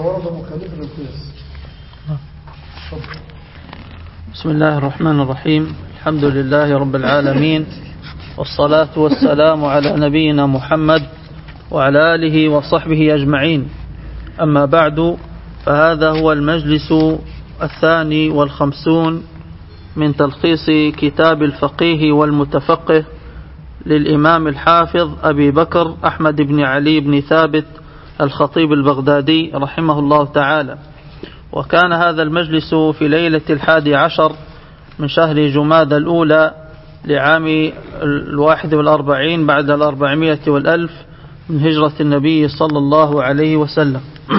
ورد مخالفا للقياس. بسم الله الرحمن الرحيم. الحمد لله رب العالمين، والصلاة والسلام على نبينا محمد وعلى آله وصحبه أجمعين. أما بعد، فهذا هو المجلس 52 من تلخيص كتاب الفقيه والمتفقه للإمام الحافظ أبي بكر أحمد بن علي بن ثابت الخطيب البغدادي رحمه الله تعالى. وكان هذا المجلس في ليلة 11 من شهر جماد الأولى لعام 41 بعد 400 والألف من هجرة النبي صلى الله عليه وسلم.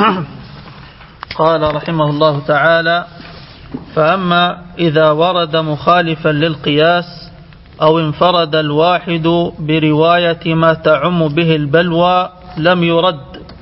قال رحمه الله تعالى: فأما إذا ورد مخالفا للقياس أو انفرد الواحد برواية ما تعم به البلوى لم يرد.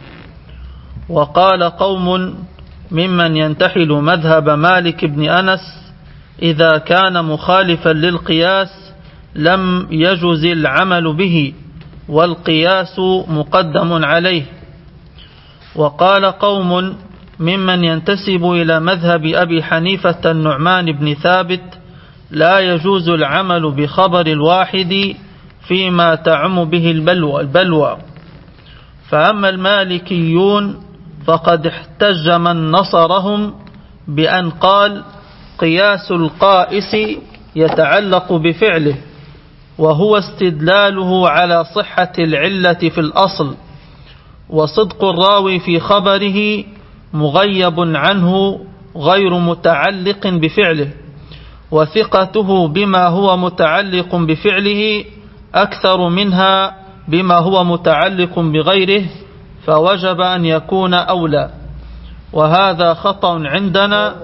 وقال قوم ممن ينتحل مذهب مالك بن أنس: إذا كان مخالفا للقياس لم يجز العمل به، والقياس مقدم عليه. وقال قوم ممن ينتسب إلى مذهب أبي حنيفة النعمان بن ثابت: لا يجوز العمل بخبر الواحد فيما تعم به البلوى. فأما المالكيون فقد احتج من نصرهم بأن قال: قياس القائس يتعلق بفعله، وهو استدلاله على صحة العلة في الأصل، وصدق الراوي في خبره مغيب عنه غير متعلق بفعله، وثقته بما هو متعلق بفعله أكثر منها بما هو متعلق بغيره، فوجب أن يكون أولى. وهذا خطأ عندنا.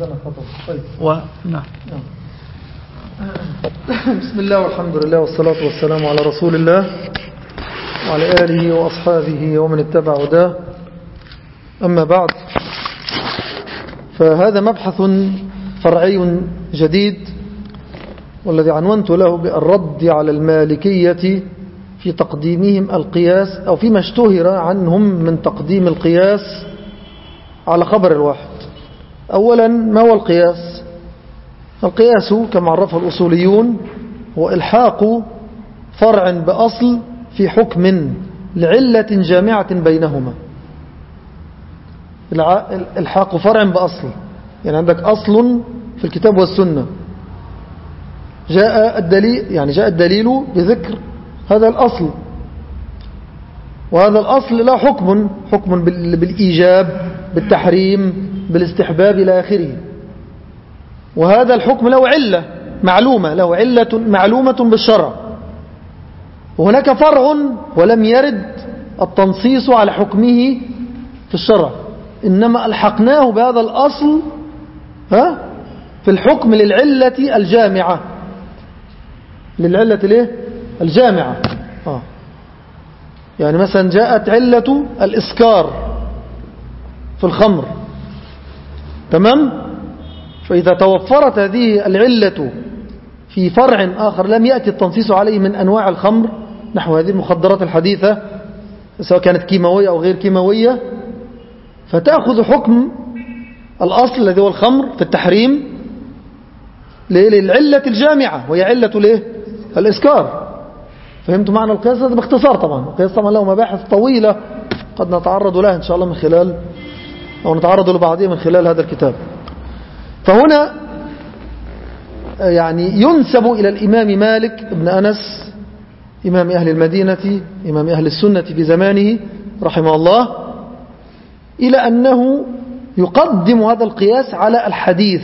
نعم. بسم الله والحمد لله والصلاة والسلام على رسول الله وعلى آله وأصحابه ومن اتبع هداه. أما بعد، فهذا مبحث فرعي جديد، والذي عنونت له بالرد على المالكية في تقديمهم القياس، أو فيما اشتهر عنهم من تقديم القياس على خبر الواحد. أولا، ما هو القياس؟ القياس كما عرفه الأصوليون هو إلحاق فرع بأصل في حكم لعلة جامعة بينهما. إلحاق فرع بأصل، يعني عندك أصل في الكتاب والسنة، جاء الدليل بذكر هذا الأصل، وهذا الأصل له حكم بالإيجاب، بالتحريم، بالاستحباب إلى آخره. وهذا الحكم له علة معلومة، له علة معلومة بالشرع. وهناك فرع ولم يرد التنصيص على حكمه في الشرع، إنما ألحقناه بهذا الأصل في الحكم للعلة الجامعة، الجامعة. يعني مثلا جاءت علة الإسكار في الخمر، تمام؟ فإذا توفرت هذه العلة في فرع آخر لم يأتي التنصيص عليه من أنواع الخمر، نحو هذه المخدرات الحديثة سواء كانت كيماوية أو غير كيماوية، فتأخذ حكم الأصل الذي هو الخمر في التحريم للعلة الجامعة، وهي علة الإسكار. فهمتوا معنى القياس؟ هذا باختصار. طبعا القياس طبعا له مباحث طويلة قد نتعرض لها إن شاء الله نتعرض لبعضها من خلال هذا الكتاب. فهنا يعني ينسب إلى الإمام مالك بن أنس، إمام أهل المدينة، إمام أهل السنة في زمانه رحمه الله، إلى أنه يقدم هذا القياس على الحديث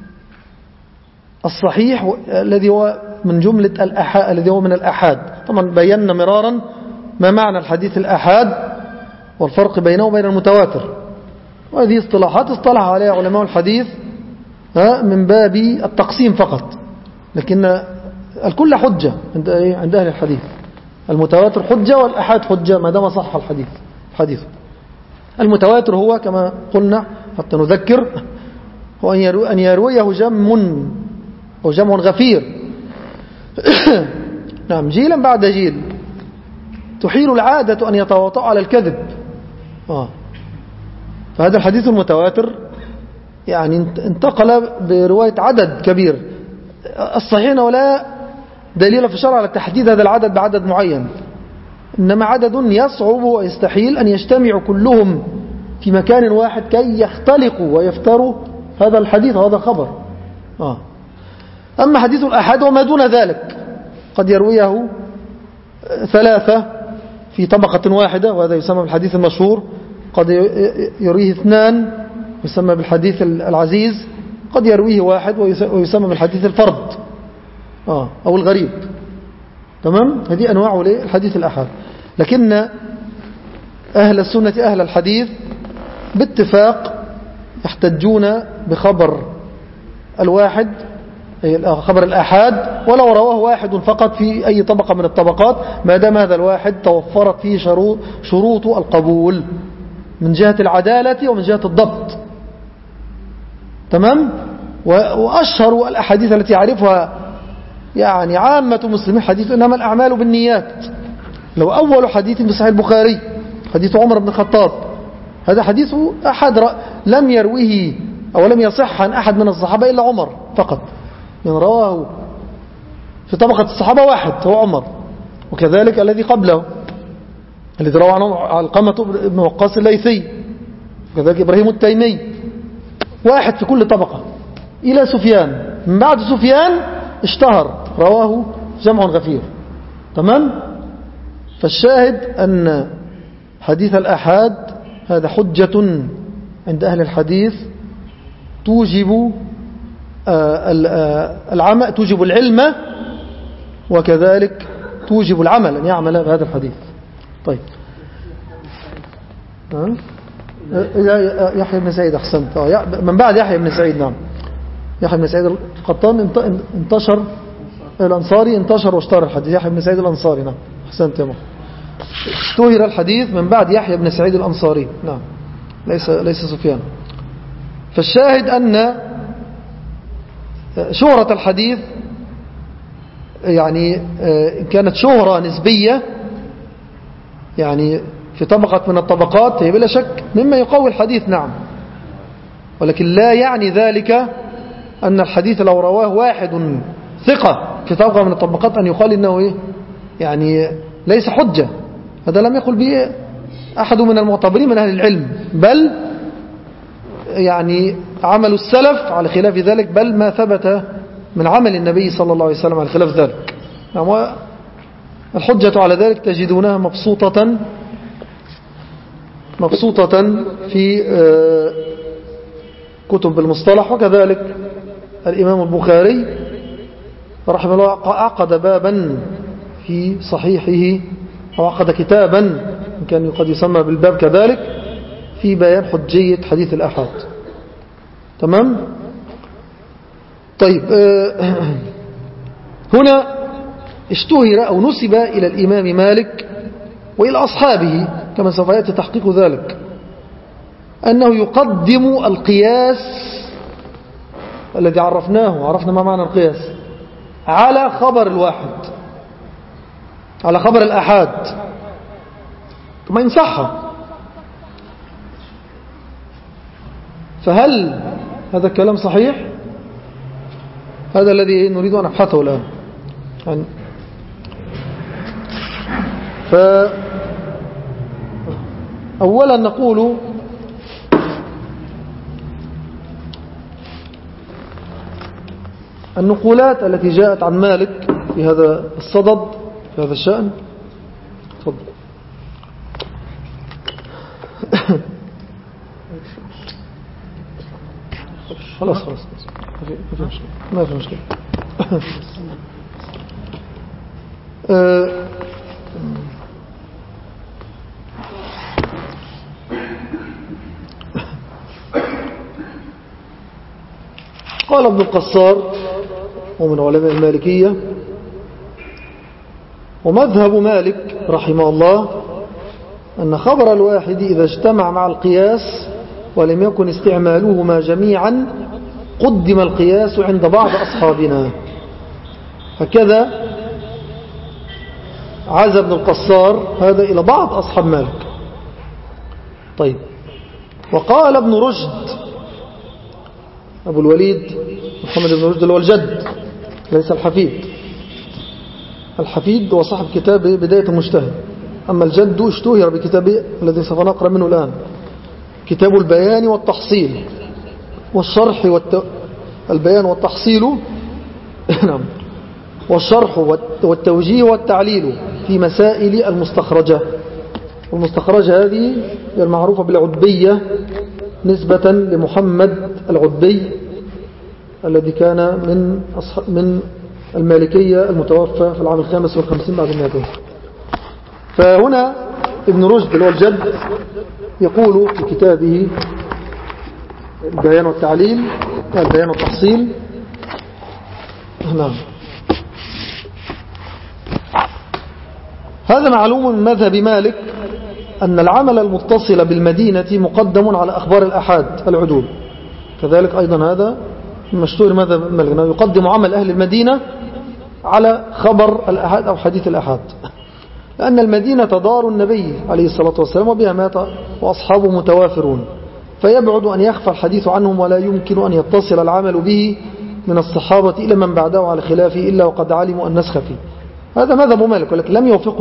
الصحيح الذي هو من جملة الذي هو من الأحاد. طبعا بينا مرارا ما معنى الحديث الأحاد والفرق بينه وبين المتواتر، وهذه اصطلاحات اصطلح عليها علماء الحديث من باب التقسيم فقط، لكن الكل حجة عند أهل الحديث. المتواتر حجة والأحاد حجة ما دام صح الحديث. المتواتر هو كما قلنا حتى نذكر، هو أن يرويه جمع غفير نعم، جيلا بعد جيل، تحيل العادة أن يتواطؤ على الكذب. فهذا الحديث المتواتر يعني انتقل برواية عدد كبير. الصحيح ولا دليل في الشرع على تحديد هذا العدد بعدد معين، إنما عدد يصعب ويستحيل أن يجتمعوا كلهم في مكان واحد كي يختلقوا ويفتروا هذا الحديث وهذا الخبر. أما حديث الأحد وما دون ذلك قد يرويه ثلاثة في طبقة واحدة وهذا يسمى بالحديث المشهور، قد يرويه اثنان يسمى بالحديث العزيز، قد يرويه واحد ويسمى بالحديث الفرد أو الغريب. تمام؟ هذه أنواع للحديث الأحد. لكن أهل السنة أهل الحديث باتفاق يحتجون بخبر الواحد خبر الآحاد ولو رواه واحد فقط في أي طبقة من الطبقات، ما دام هذا الواحد توفرت فيه شروط القبول من جهة العدالة ومن جهة الضبط. تمام؟ وأشهر الأحاديث التي يعرفها يعني عامة المسلمين حديث إنما الأعمال بالنيات. لو أول حديث في صحيح البخاري حديث عمر بن الخطاب، هذا حديث أحد لم يرويه أو لم يصح عن أحد من الصحابة إلا عمر فقط، يعني رواه في طبقة الصحابة واحد هو عمر، وكذلك الذي قبله الذي روى عنه علقمة بن وقاص الليثي، وكذلك إبراهيم التيمي، واحد في كل طبقة إلى سفيان. من بعد سفيان اشتهر رواه جمع غفير. تمام؟ فالشاهد أن حديث الأحاد هذا حجة عند أهل الحديث توجب توجب العلم وكذلك توجب العمل أن يعمل بهذا الحديث. طيب يحيى بن سعيد أحسنت. من بعد يحيى بن سعيد. نعم يحيى بن سعيد القطان انتشر الأنصاري، انتشر واشتهر الحديث. يحيى بن سعيد الأنصاري. نعم أحسنت يا مخ. اشتهر الحديث من بعد يحيى بن سعيد الأنصاري. نعم ليس سفيان. فالشاهد أن شهرة الحديث يعني كانت شهرة نسبية يعني في طبقة من الطبقات، هي بلا شك مما يقوي الحديث. نعم، ولكن لا يعني ذلك أن الحديث لو رواه واحد ثقة في طبقة من الطبقات أن يقال إنه يعني ليس حجة. هذا لم يقل به أحد من المعتبرين من أهل العلم، بل يعني عمل السلف على خلاف ذلك، بل ما ثبت من عمل النبي صلى الله عليه وسلم على خلاف ذلك. يعني الحجة على ذلك تجدونها مبسوطة في كتب المصطلح. وكذلك الإمام البخاري رحمه الله عقد بابا في صحيحه أو عقد كتابا كان قد يسمى بالباب كذلك في بيان حجية حديث الأحاد. تمام؟ طيب هنا اشتهر أو نسب إلى الإمام مالك وإلى أصحابه كما سوف يأتي تحقيق ذلك أنه يقدم القياس الذي عرفنا ما معنى القياس على خبر الواحد، على خبر الأحاد. ثم إن صح، فهل هذا الكلام صحيح؟ هذا الذي نريد أن نبحثه الآن. يعني فأولا نقول النقولات التي جاءت عن مالك في هذا الصدد في هذا الشأن. تفضل. خلاص ما في مشكلة. قال ابن القصار ومن علماء المالكية: ومذهب مالك رحمه الله أن خبر الواحد إذا اجتمع مع القياس ولم يكن استعمالهما جميعا قدم القياس عند بعض أصحابنا. هكذا عزى ابن القصار هذا إلى بعض أصحاب مالك. طيب، وقال ابن رشد أبو الوليد محمد بن رشد اللي هو الجد ليس الحفيد. الحفيد هو صاحب كتاب بداية المجتهد، أما الجد اشتهر بكتابه الذي سوف نقرأ منه الآن، كتاب البيان والتحصيل والشرح البيان والتحصيل نعم، والشرح والتوجيه والتعليل في مسائل المستخرجة. والمستخرجة هذه المعروفة بالعدبية نسبة لمحمد العدبي الذي كان من المالكية المتوفى في العام 55 بعد 200. فهنا ابن رشد اللي هو الجد يقول في كتابه البيان والتعليل البيان والتحصيل نعم: هذا معلوم من مذهب مالك أن العمل المتصل بالمدينة مقدم على أخبار الأحاد العدول. كذلك أيضا هذا مشهور مذهب مالك أنه يقدم عمل أهل المدينة على خبر الأحاد أو حديث الأحاد، لأن المدينة دار النبي عليه الصلاة والسلام وبها مات وأصحابه متوافرون، فيبعد أن يخفى الحديث عنهم ولا يمكن أن يتصل العمل به من الصحابة إلى من بعده على خلافه إلا وقد علموا النسخ فيه. هذا مذهب مالك، ولكن لم يوافقه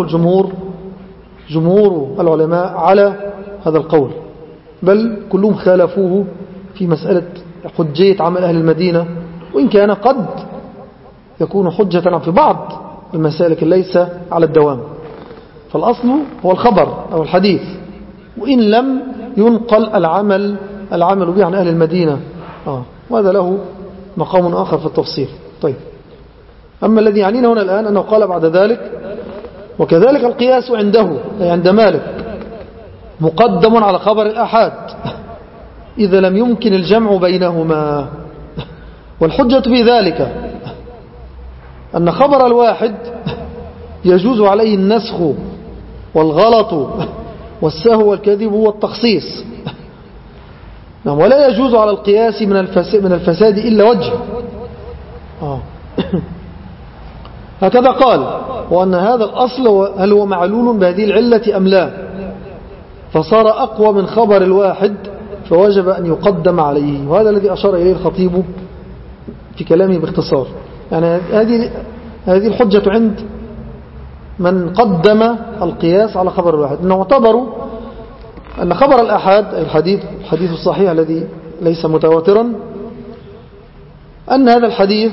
جمهور العلماء على هذا القول، بل كلهم خالفوه في مسألة حجية عمل أهل المدينة، وإن كان قد يكون حجة في بعض المسالك ليس على الدوام. فالأصل هو الخبر أو الحديث، وإن لم ينقل العمل به عن أهل المدينة، وهذا له مقام آخر في التفصيل. طيب، أما الذي يعنينا هنا الآن أنه قال بعد ذلك: وكذلك القياس عنده أي عند مالك مقدم على خبر الأحاد إذا لم يمكن الجمع بينهما. والحجة في ذلك أن خبر الواحد يجوز عليه النسخ والغلط والسهو والكذب والتخصيص، ولا يجوز على القياس من الفساد إلا وجه. هكذا قال: وأن هذا الأصل هل هو معلول بهذه العلة أم لا، فصار أقوى من خبر الواحد فوجب أن يقدم عليه. وهذا الذي أشار إليه الخطيب في كلامه باختصار. يعني هذه الحجة عند من قدم القياس على خبر الواحد، أنه اعتبروا أن خبر الأحاد الحديث الصحيح الذي ليس متواترا، أن هذا الحديث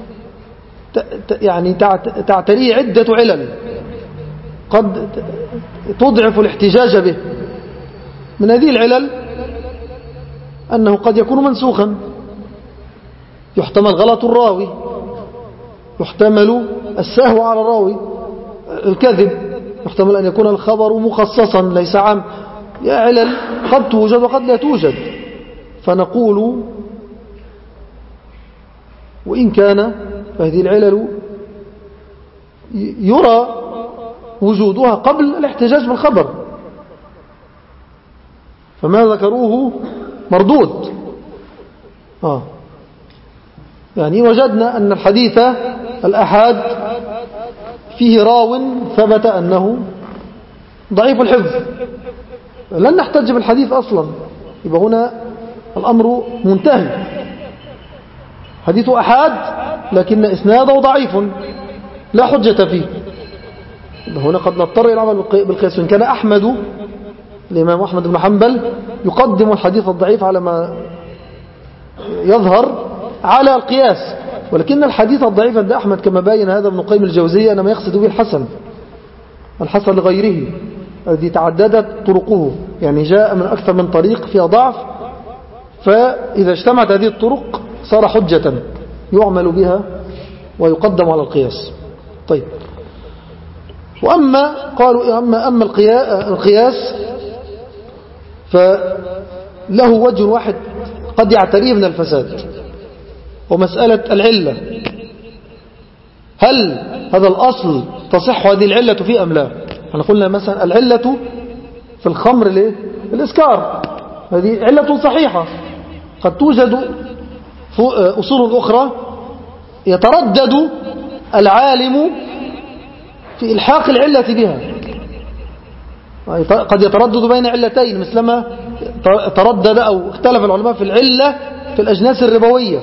يعني تعتريه عدة علل قد تضعف الاحتجاج به. من هذه العلل أنه قد يكون منسوخا، يحتمل غلط الراوي، يحتمل السهو على الراوي، الكذب، يحتمل أن يكون الخبر مخصصا ليس عام. يا علل قد توجد وقد لا توجد. فنقول وإن كان هذه العلل يرى وجودها قبل الاحتجاج بالخبر، فما ذكروه مردود. يعني وجدنا أن الحديث الأحاد فيه راو ثبت أنه ضعيف الحفظ، لن نحتج بالحديث أصلا، يبقى هنا الأمر منتهي. حديث أحاد لكن إسناده ضعيف لا حجة فيه، هنا قد نضطر إلى العمل بالقياس. إن كان أحمد الإمام أحمد بن حنبل يقدم الحديث الضعيف على ما يظهر على القياس، ولكن الحديث الضعيف عند أحمد كما باين هذا ابن قيم الجوزية إنما يقصد به الحسن لغيره الذي تعددت طرقه، يعني جاء من أكثر من طريق فيها ضعف، فإذا اجتمعت هذه الطرق صار حجة يعمل بها ويقدم على القياس. طيب، وأما قالوا أما القياس فله وجه واحد قد يعتريه من الفساد، ومسألة العلة، هل هذا الأصل تصح هذه العلة فيه أم لا؟ احنا قلنا مثلا العلة في الخمر الإسكار، هذه علة صحيحة. قد توجد أصول أخرى يتردد العالم في إلحاق العلة بها، قد يتردد بين علتين مثلما تردد أو اختلف العلماء في العلة في الأجناس الربوية.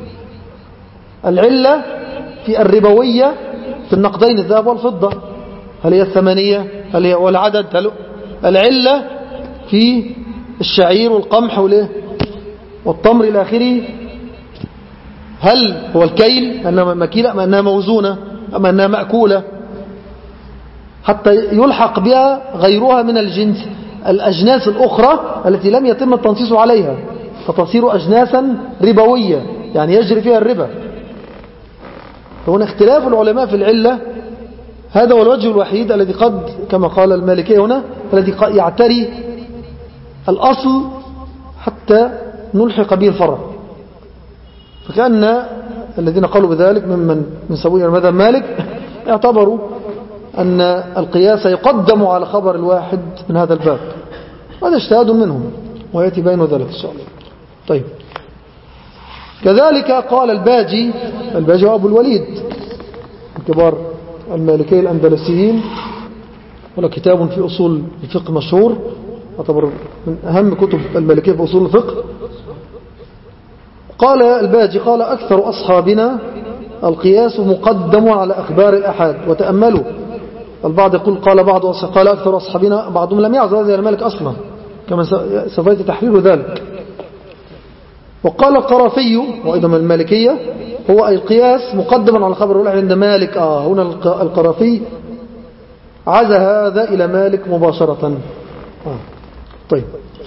العلة في الربوية في النقدين الذهب والفضة، هل هي الثمانية هل هي والعدد؟ العلة في الشعير والقمح والتمر إلى آخره، هل هو الكيل أنها مكيلة أم أنها موزونة أم أنها مأكولة، حتى يلحق بها غيرها من الأجناس الأخرى التي لم يتم التنصيص عليها، فتصير أجناسا ربوية يعني يجري فيها الربا. فهنا اختلاف العلماء في العلة، هذا هو الوجه الوحيد الذي قد كما قال المالكية هنا الذي يعتري الأصل حتى نلحق به الفرع. فكأن الذين قالوا بذلك ممن من سوي المذهب مالك اعتبروا أن القياس يقدم على خبر الواحد من هذا الباب، هذا اجتهاد منهم ويأتي بين ذلك إن شاء الله. طيب، كذلك قال الباجي وأبو الوليد من كبار المالكية الأندلسيين، وله كتاب في أصول الفقه مشهور يعتبر من أهم كتب المالكية في أصول الفقه. قال الباجي قال أكثر أصحابنا القياس مقدم على أخبار الأحاد. وتأملوا، البعض يقول قال أكثر أصحابنا، بعضهم لم يعزل هذا المالك أصلا كما سوف تحرير ذلك. وقال القرافي وأيضا من المالكية هو القياس مقدما على خبر الواحد عند مالك. هنا القرافي عزى هذا إلى مالك مباشرة. طيب،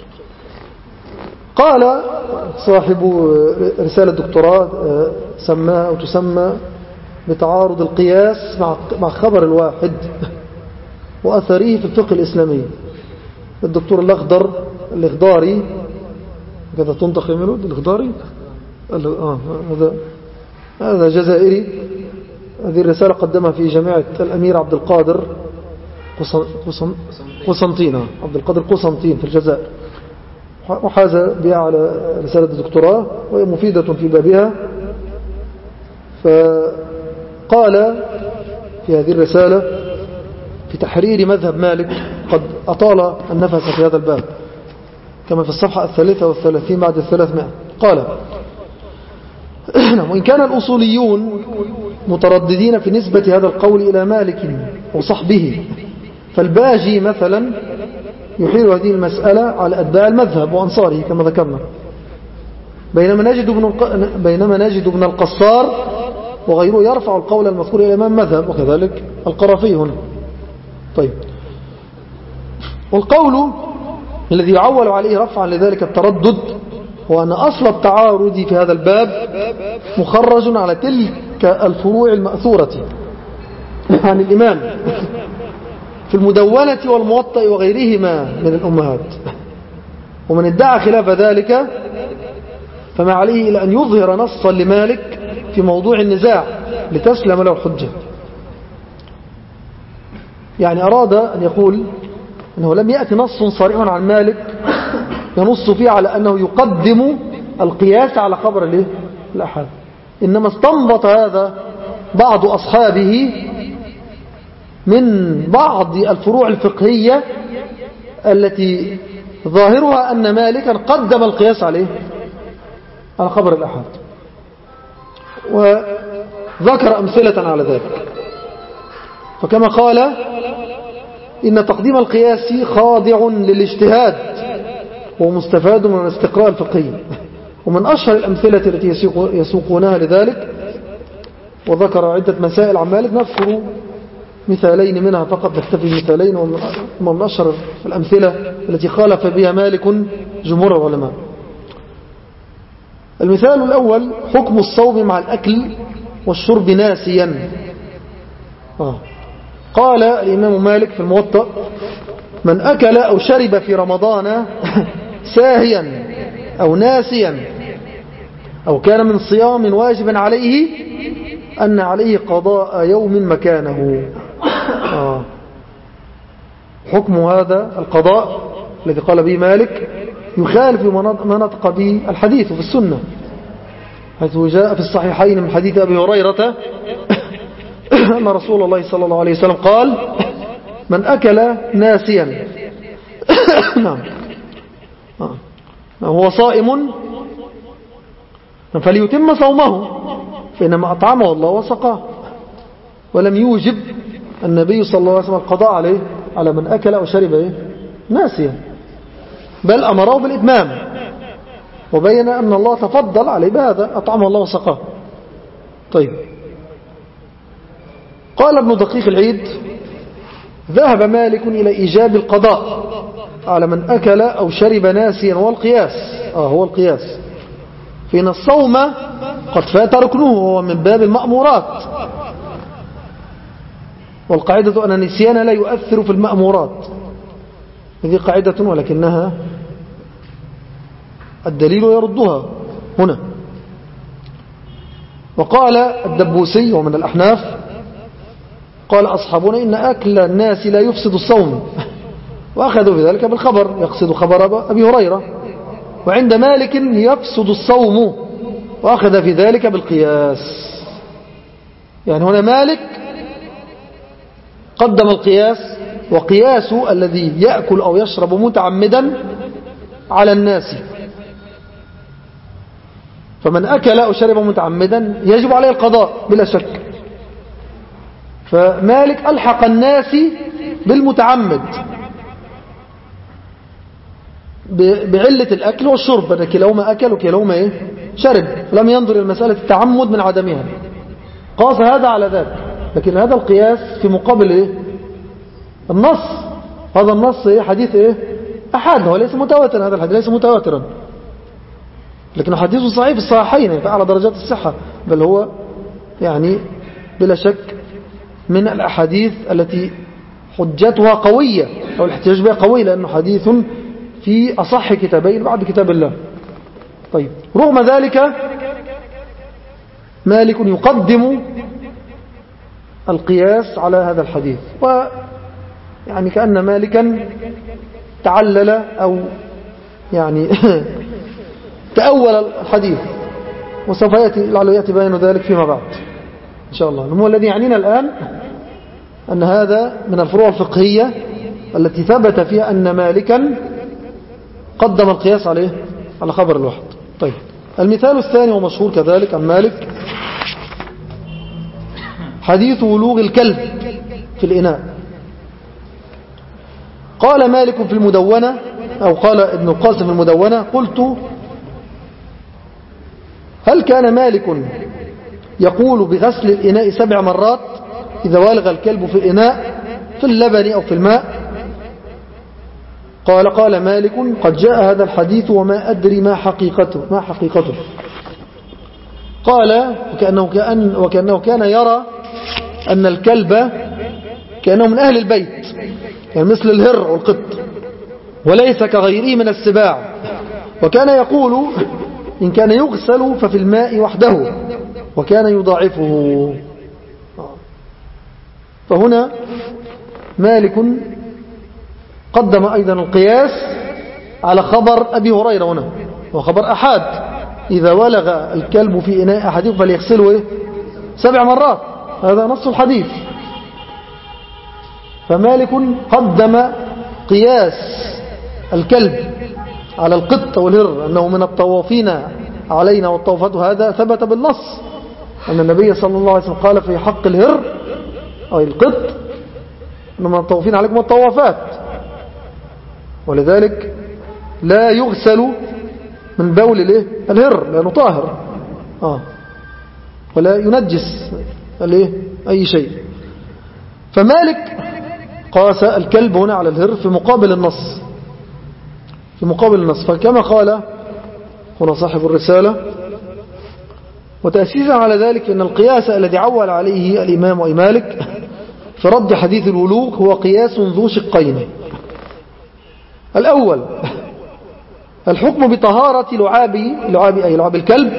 قال صاحب رسالة دكتوراه تسمى بتعارض القياس مع خبر الواحد وأثره في الفقه الإسلامي، الدكتور الإخضاري كذا تنطق يميلون الإخضاري، هذا جزائري. هذه الرسالة قدمها في جامعة الأمير عبد القادر قسنطين في الجزائر، وحاز بها على رسالة الدكتوراه وهي مفيدة في بابها. فقال في هذه الرسالة في تحرير مذهب مالك، قد أطال النفس في هذا الباب كما في الصفحة 33 بعد 300. قال وإن كان الأصوليون مترددين في نسبة هذا القول إلى مالك وصحبه، فالباجي مثلا يحيل هذه المسألة على أتباع المذهب وأنصاره كما ذكرنا، بينما نجد ابن القصار وغيره يرفع القول المذكور إلى إمام مذهب، وكذلك القرافي هنا. طيب، والقول الذي يعول عليه رفعا لذلك التردد هو أن أصل التعارض في هذا الباب مخرج على تلك الفروع المأثورة عن الإمام في المدونة والموطأ وغيرهما من الأمهات، ومن ادعى خلاف ذلك فما عليه إلى أن يظهر نصا لمالك في موضوع النزاع لتسلم له الحجة. يعني أراد أن يقول أنه لم يأتي نص صريح عن مالك ينص فيه على أنه يقدم القياس على خبر الأحاد، إنما استنبط هذا بعض أصحابه من بعض الفروع الفقهية التي ظاهرها أن مالكا قدم القياس عليه على خبر الأحاد، وذكر أمثلة على ذلك. فكما قال إن تقديم القياس خاضع للاجتهاد ومستفاد من الاستقراء الفقهي، ومن أشهر الأمثلة التي يسوقونها لذلك، وذكر عدة مسائل عن مالك نذكر مثالين منها فقط، نكتفي بمثالين ومن أشهر الأمثلة التي خالف بها مالك جمهور العلماء. المثال الأول حكم الصوم مع الأكل والشرب ناسيا. قال الإمام مالك في الموطأ من أكل أو شرب في رمضان ساهيا أو ناسيا أو كان من صيام واجب عليه أن عليه قضاء يوم مكانه. حكم هذا القضاء الذي قال به مالك يخالف ما نطق به الحديث في السنة، حيث جاء في الصحيحين من حديث أبي هريرة أن رسول الله صلى الله عليه وسلم قال من أكل ناسيا هو صائم فليتم صومه فإنما أطعمه الله وسقاه. ولم يوجب النبي صلى الله عليه وسلم القضاء عليه على من أكل أو شرب ناسيا، بل أمره بالإتمام وبين أن الله تفضل عليه بهذا، أطعمه الله وسقاه. طيب، قال ابن دقيق العيد: ذهب مالك إلى إيجاب القضاء على من أكل أو شرب ناسيا، والقياس هو القياس فإن الصوم قد فات ركنه، وهو من باب المأمورات، والقاعدة أن النسيان لا يؤثر في المأمورات. هذه قاعدة ولكنها الدليل يردها هنا. وقال الدبوسي ومن الأحناف قال أصحابنا إن أكل الناس لا يفسد الصوم، وأخذوا بذلك بالخبر، يقصد خبر أبي هريرة. وعند مالك يفسد الصوم، وأخذ في ذلك بالقياس. يعني هنا مالك قدم القياس، وقياس الذي يأكل أو يشرب متعمدا على الناس، فمن أكل أو شرب متعمدا يجب عليه القضاء بلا شك. فمالك ألحق الناس بالمتعمد بعلة الأكل والشرب، أن كلاهما أكل وكلاهما شرب، لم ينظر المسألة التعمد من عدمها، قاس هذا على ذاك. لكن هذا القياس في مقابل النص. هذا النص حديث أحد، هو ليس متواتر، هذا الحديث ليس متواترا، لكن حديث صحيح في الصحيحين فأعلى درجات الصحة، بل هو يعني بلا شك من الأحاديث التي حجتها قوية أو الاحتجاج بها قوي، لأنه حديث في أصح كتابين بعد كتاب الله. طيب، رغم ذلك مالك يقدم القياس على هذا الحديث، ويعني كأن مالكا تعلل أو يعني تأول الحديث، وسوف يأتي بيان ذلك فيما بعد إن شاء الله. هو الذي يعنينا الآن أن هذا من الفروع الفقهية التي ثبت فيها أن مالكا قدم القياس على خبر الواحد. طيب، المثال الثاني ومشهور كذلك عن مالك حديث ولوغ الكلب في الإناء. قال مالك في المدونة، أو قال ابن القاسم في المدونة: قلت: هل كان مالك يقول بغسل الإناء 7 مرات إذا والغ الكلب في الإناء في اللبن أو في الماء؟ قال مالك: قد جاء هذا الحديث وما أدري ما حقيقته. قال: وكأنه كان يرى أن الكلب كأنه من أهل البيت، يعني مثل الهر والقط، وليس كغيره من السباع، وكان يقول: إن كان يغسل ففي الماء وحده، وكان يضاعفه. فهنا مالك قدم أيضا القياس على خبر أبي هريرة هنا، وخبر أحد: إذا ولغ الكلب في إناء أحدكم فليغسله 7 مرات، هذا نص الحديث. فمالك قدم قياس الكلب على القط والهر أنه من الطوافين علينا والطوافات، هذا ثبت بالنص أن النبي صلى الله عليه وسلم قال في حق الهر أي القط أنه من الطوافين عليكم والطوافات، ولذلك لا يغسل من بول الهر لأنه طاهر ولا ينجس أي شيء. فمالك قاس الكلب هنا على الهر في مقابل النص، فكما قال هنا صاحب الرسالة: وتأسيسا على ذلك أن القياس الذي عول عليه الإمام أي مالك في رد حديث الولوغ هو قياس ذو شقين. الأول: الحكم بطهارة لعاب الكلب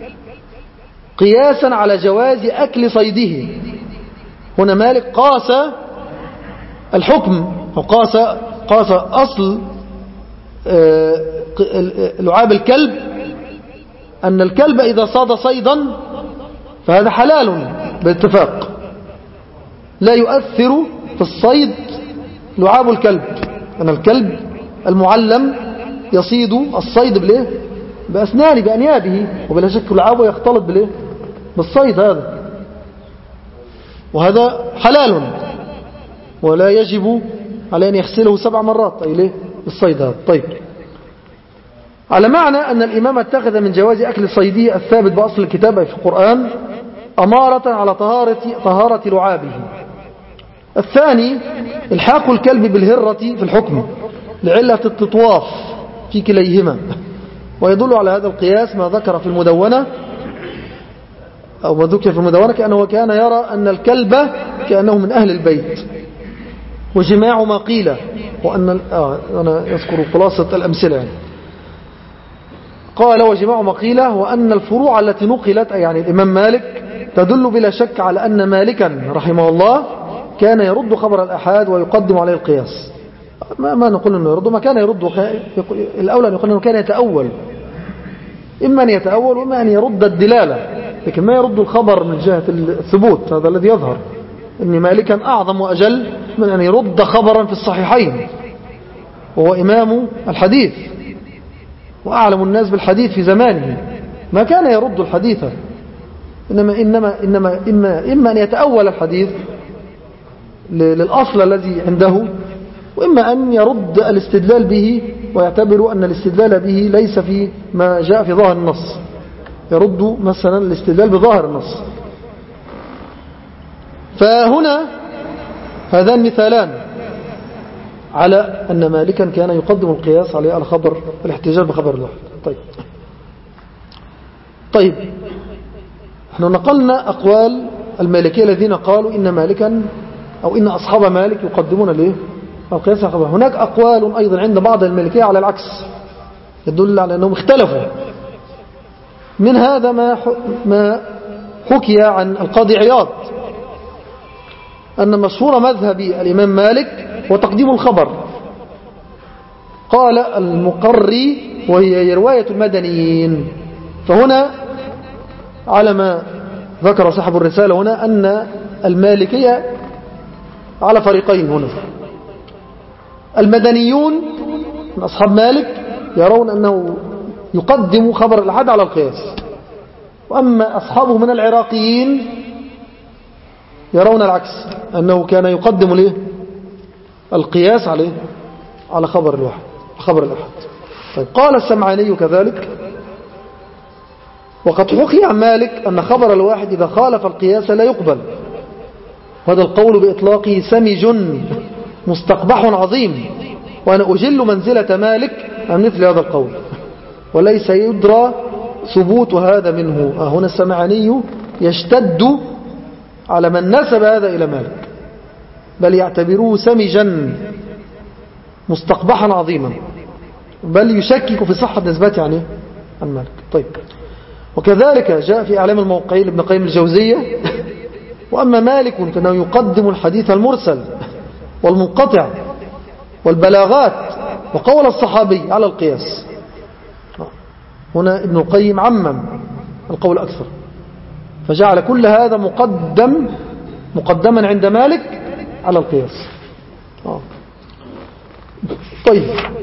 قياسا على جواز أكل صيده. هنا مالك قاس الحكم، وقاس أصل لعاب الكلب أن الكلب إذا صاد صيدا فهذا حلال باتفاق، لا يؤثر في الصيد لعاب الكلب، أن الكلب المعلم يصيد الصيد بالايه؟ بأسنانه بأنيابه، وبلا شك العاب يختلط بالايه؟ بالصيد هذا، وهذا حلال ولا يجب على أن يغسله 7 مرات، أي ليه؟ الصيد هذا. طيب، على معنى أن الإمام اتخذ من جواز أكل صيده الثابت بأصل الكتاب في القرآن أمارة على طهارة لعابه. الثاني الحاق الكلب بالهرة في الحكم لعلة التطواف في كليهما، ويدل على هذا القياس ما ذكر في المدونة أو ما ذكر في المدونة كأنه كان يرى أن الكلب كأنه من أهل البيت، وجماع ما قيل، وأن أنا يذكر خلاصة الأمثلة يعني. قال وجماع ما قيل وأن الفروع التي نقلت يعني الإمام مالك تدل بلا شك على أن مالكا رحمه الله كان يرد خبر الأحاد ويقدم عليه القياس. ما نقول أنه يرد، ما كان يرد الأولى أن يقول أنه كان يتأول، إما أن يتأول وإما أن يرد الدلالة، لكن ما يرد الخبر من جهة الثبوت. هذا الذي يظهر أن مالكا أعظم وأجل من أن يرد خبرا في الصحيحين، وهو إمام الحديث وأعلم الناس بالحديث في زمانه، ما كان يرد الحديث، إما أن يتأول الحديث للأصل الذي عنده، وإما أن يرد الاستدلال به ويعتبر أن الاستدلال به ليس في ما جاء في ظاهر النص، يرد مثلا الاستدلال بظاهر النص. فهنا هذان مثالان على أن مالكا كان يقدم القياس عليه على خبر الاحتجاج بخبر الواحد. طيب احنا نقلنا أقوال المالكية الذين قالوا إن مالكا أو إن أصحاب مالك يقدمون له القياس على خبر. هناك أقوال أيضا عند بعض المالكية على العكس، يدل على أنهم اختلفوا. من هذا ما حكي عن القاضي عياض أن مشهور مذهب الإمام مالك وتقديم الخبر. قال المقري وهي رواية المدنيين. فهنا على ما ذكر صاحب الرسالة هنا أن المالكية على فريقين. هنا المدنيون من أصحاب مالك يرون أنه يقدم خبر الأحد على القياس، وأما أصحابه من العراقيين يرون العكس، أنه كان يقدم له القياس عليه على خبر الواحد خبر الأحد. طيب قال السمعاني كذلك وقد حكي عن مالك أن خبر الواحد إذا خالف القياس لا يقبل، وهذا القول بإطلاقه سمج مستقبح عظيم، وأنا أجل منزلة مالك عن مثل هذا القول، وليس يدرى ثبوت هذا منه. هنا السمعاني يشتد على من نسب هذا إلى مالك، بل يعتبروه سمجا مستقبحا عظيما، بل يشكك في صحة نسبته عن مالك. طيب وكذلك جاء في أعلام الموقعين لابن قيم الجوزية وأما مالك فإنه يقدم الحديث المرسل والمنقطع والبلاغات وقول الصحابي على القياس. هنا ابن القيم عمم القول أكثر، فجعل كل هذا مقدما عند مالك على القياس. طيب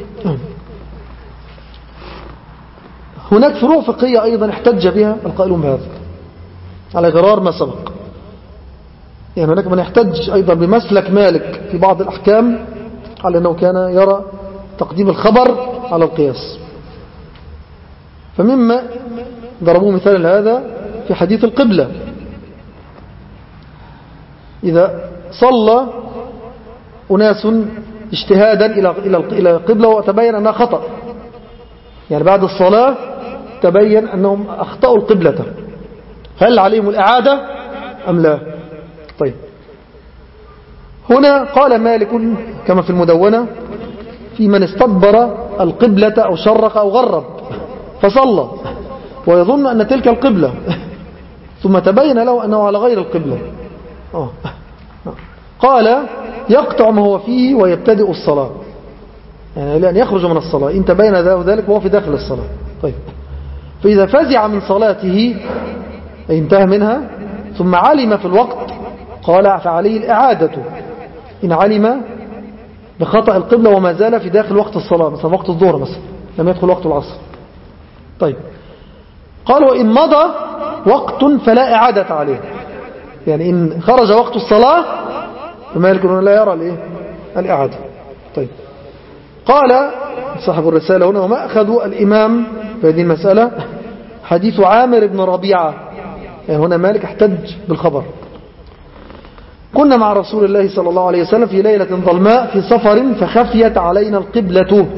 هناك فروع فقهية أيضا احتج بها القائلون بهذا على غرار ما سبق. يعني هناك من يحتج أيضا بمسلك مالك في بعض الأحكام على أنه كان يرى تقديم الخبر على القياس. فمما ضربوه مثال هذا في حديث القبلة، إذا صلى أناس اجتهادا إلى القبلة وتبين أنها خطأ، يعني بعد الصلاة تبين أنهم أخطأوا القبلة، هل عليهم الإعادة أم لا؟ طيب هنا قال مالك كما في المدونة في من استدبر القبلة أو شرق أو غرب فصلى ويظن أن تلك القبلة ثم تبين له أنه على غير القبلة، قال يقطع ما هو فيه ويبتدئ الصلاة، يعني لأن يخرج من الصلاة إن تبين ذلك وهو في داخل الصلاة. طيب فإذا فزع من صلاته أي انتهى منها ثم علم في الوقت قال فعليه الإعادة إن علم بخطأ القبلة وما زال في داخل وقت الصلاة، مثلا وقت الظهر مثلا لم يدخل وقت العصر. طيب قال وإن مضى وقت فلا إعادة عليه، يعني إن خرج وقت الصلاة فمالك لا يرى الإعادة. طيب قال صاحب الرسالة هنا وما أخذوا الإمام في هذه المسألة حديث عامر بن ربيعة، يعني هنا مالك احتج بالخبر. كنا مع رسول الله صلى الله عليه وسلم في ليلة ظلماء في سفر فخفيت علينا القبلة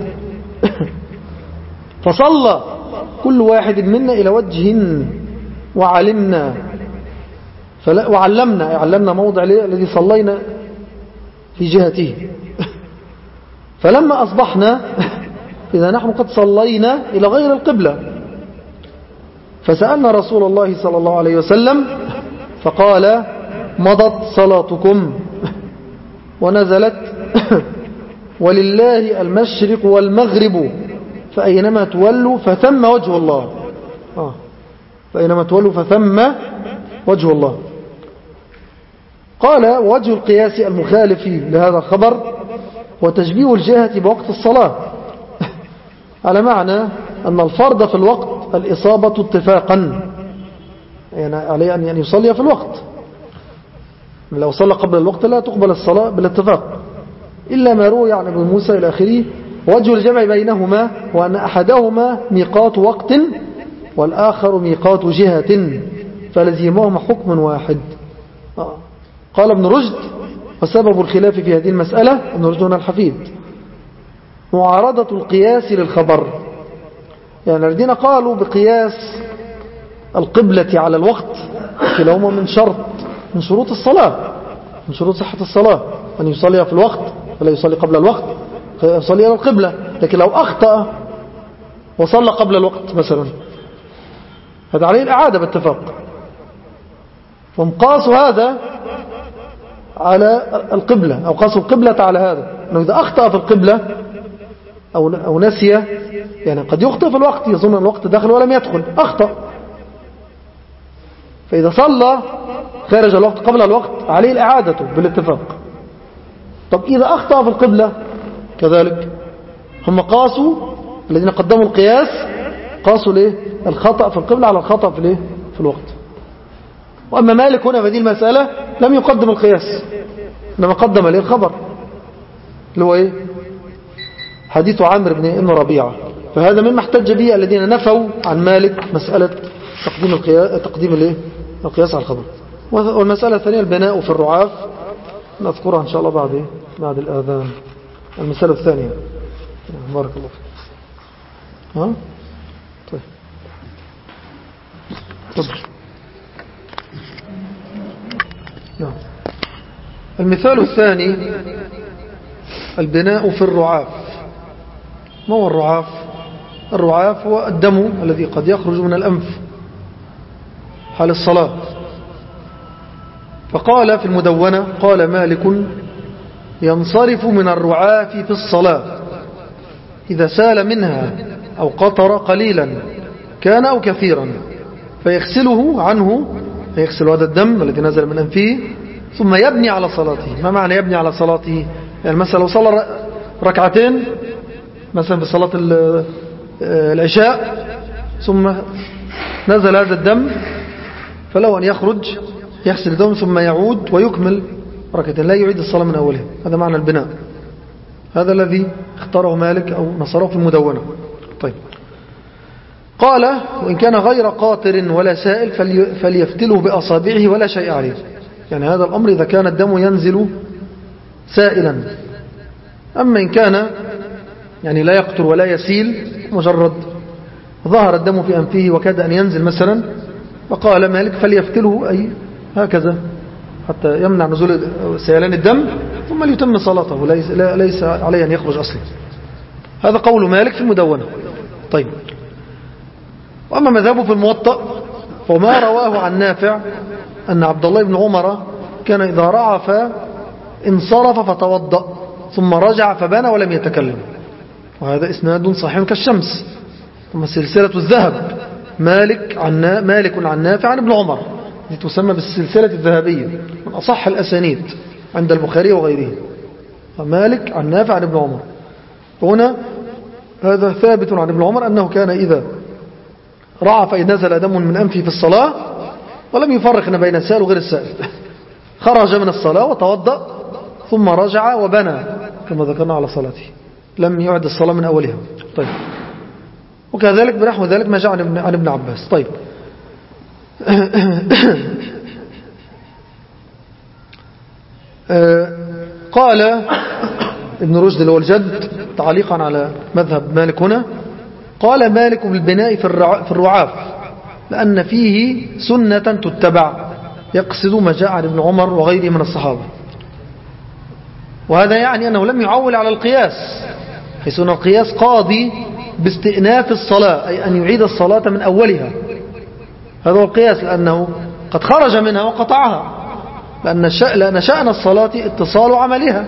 فصلى كل واحد منا إلى وجه وعلمنا موضع الذي صلينا في جهته. فلما أصبحنا إذا نحن قد صلينا إلى غير القبلة فسألنا رسول الله صلى الله عليه وسلم فقال مضت صلاتكم ونزلت ولله المشرق والمغرب فأينما تولوا فثم وجه الله. فأينما تولوا فثم وجه الله. قال وجه القياس المخالف لهذا الخبر وتشبيه الجهة بوقت الصلاة على معنى أن الفرض في الوقت الإصابة اتفاقا، يعني عليه أن يصلي في الوقت، لو صلى قبل الوقت لا تقبل الصلاة بالاتفاق إلا ما روي عن ابن موسى إلى آخره. وجه الجمع بينهما وأن أحدهما ميقات وقت والآخر ميقات جهة فلزمهما حكم واحد. قال ابن رشد وسبب الخلاف في هذه المسألة، ابن رشد هنا الحفيد، معارضة القياس للخبر. يعني الذين قالوا بقياس القبلة على الوقت كلاهما من شروط الصلاة، من شروط صحة الصلاة أن يصلي في الوقت ولا يصلي قبل الوقت فيصلي إلى القبلة. لكن لو أخطأ وصلى قبل الوقت مثلا هذا عليه الإعادة باتفاق. ومقاس هذا على القبلة أو قاس القبلة على هذا أنه إذا أخطأ في القبلة أو نسي، يعني قد يخطئ في الوقت يظن أن الوقت داخل ولم يدخل أخطأ، فإذا صلى خارج الوقت قبل الوقت عليه الإعادة بالاتفاق. طب إذا أخطأ في القبلة كذلك هم قاسوا الذين قدموا القياس قاسوا الخطأ في القبلة على الخطأ في الوقت. وأما مالك هنا في هذه المسألة لم يقدم القياس إنما قدم الخبر اللي هو حديث عامر بن ربيعة. فهذا مما احتج به الذين نفوا عن مالك مسألة تقديم القياس على الخبر. والمسألة الثانية البناء في الرعاف نذكرها إن شاء الله بعد الآذان. المسألة الثانية بارك الله فيك. طيب تفضل. نعم. المثال الثاني البناء في الرعاف. ما هو الرعاف؟ الرعاف هو الدم الذي قد يخرج من الأنف حال الصلاة. فقال في المدونة قال مالك ينصرف من الرعاف في الصلاة إذا سال منها أو قطر قليلا كان أو كثيرا فيغسله عنه، يغسل هذا الدم الذي نزل من أنفه ثم يبني على صلاته. ما معنى يبني على صلاته؟ يعني مثلا لو صلى ركعتين مثلا في صلاة العشاء ثم نزل هذا الدم فلو أن يخرج يغسل الدم ثم يعود ويكمل ركعتين لا يعيد الصلاة من أولها. هذا معنى البناء، هذا الذي اختاره مالك أو نصره في المدونة. طيب قال وإن كان غير قاطر ولا سائل فليفتله بأصابعه ولا شيء عليه. يعني هذا الأمر إذا كان الدم ينزل سائلا. أما إن كان يعني لا يقطر ولا يسيل مجرد ظهر الدم في أنفه وكاد أن ينزل مثلا فقال مالك فليفتله أي هكذا حتى يمنع نزول سيلان الدم ثم ليتم صلاته ليس عليه أن يخرج أصلا. هذا قول مالك في المدونة. طيب وأما مذهبه في الموطأ فما رواه عن نافع أن عبد الله بن عمر كان إذا رعف انصرف فتوضأ ثم رجع فبنى ولم يتكلم، وهذا إسناد صحيح كالشمس. ثم سلسلة الذهب مالك عن نافع عن ابن عمر تسمى بالسلسلة الذهبية من أصح الأسانيد عند البخاري وغيره. مالك عن نافع عن ابن عمر. هنا هذا ثابت عن ابن عمر أنه كان إذا رعى فإن نزل دم من أنفه في الصلاة ولم يفرق بين السائل وغير السائل، خرج من الصلاة وتوضأ ثم رجع وبنى كما ذكرنا على صلاته، لم يعد الصلاة من أولها. طيب، وكذلك بنحو ذلك ما جاء عن ابن عباس. طيب قال ابن رشد اللي هو الجد تعليقا على مذهب مالك هنا، قال مالك بالبناء في الرعاف لأن فيه سنة تتبع، يقصد ما جاء عن ابن عمر وغيره من الصحابة. وهذا يعني أنه لم يعول على القياس، حيث أن القياس قاضي باستئناف الصلاة، أي أن يعيد الصلاة من أولها. هذا هو القياس، لأنه قد خرج منها وقطعها، لأن شأن الصلاة اتصال عملها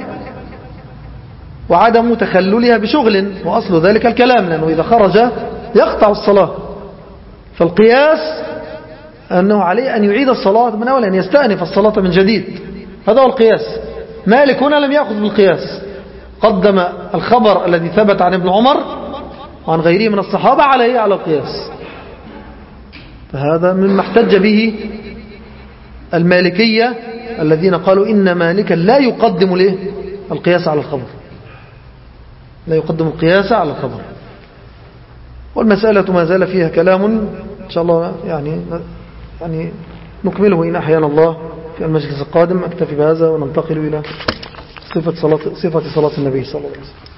وعدم تخللها بشغل، وأصل ذلك الكلام، لأنه إذا خرج يقطع الصلاة. فالقياس أنه عليه أن يعيد الصلاة من أول، أن يستأنف الصلاة من جديد. هذا هو القياس. مالك هنا لم يأخذ بالقياس، قدم الخبر الذي ثبت عن ابن عمر وعن غيره من الصحابة على القياس. فهذا مما احتج به المالكية الذين قالوا إن مالكا لا يقدم القياس على الخبر، لا يقدم القياس على الخبر. والمسألة ما زال فيها كلام إن شاء الله، يعني نكمله إن أحيانا الله في المجلس القادم. أكتفي بهذا وننتقل إلى صفة صلاة النبي صلى الله عليه وسلم.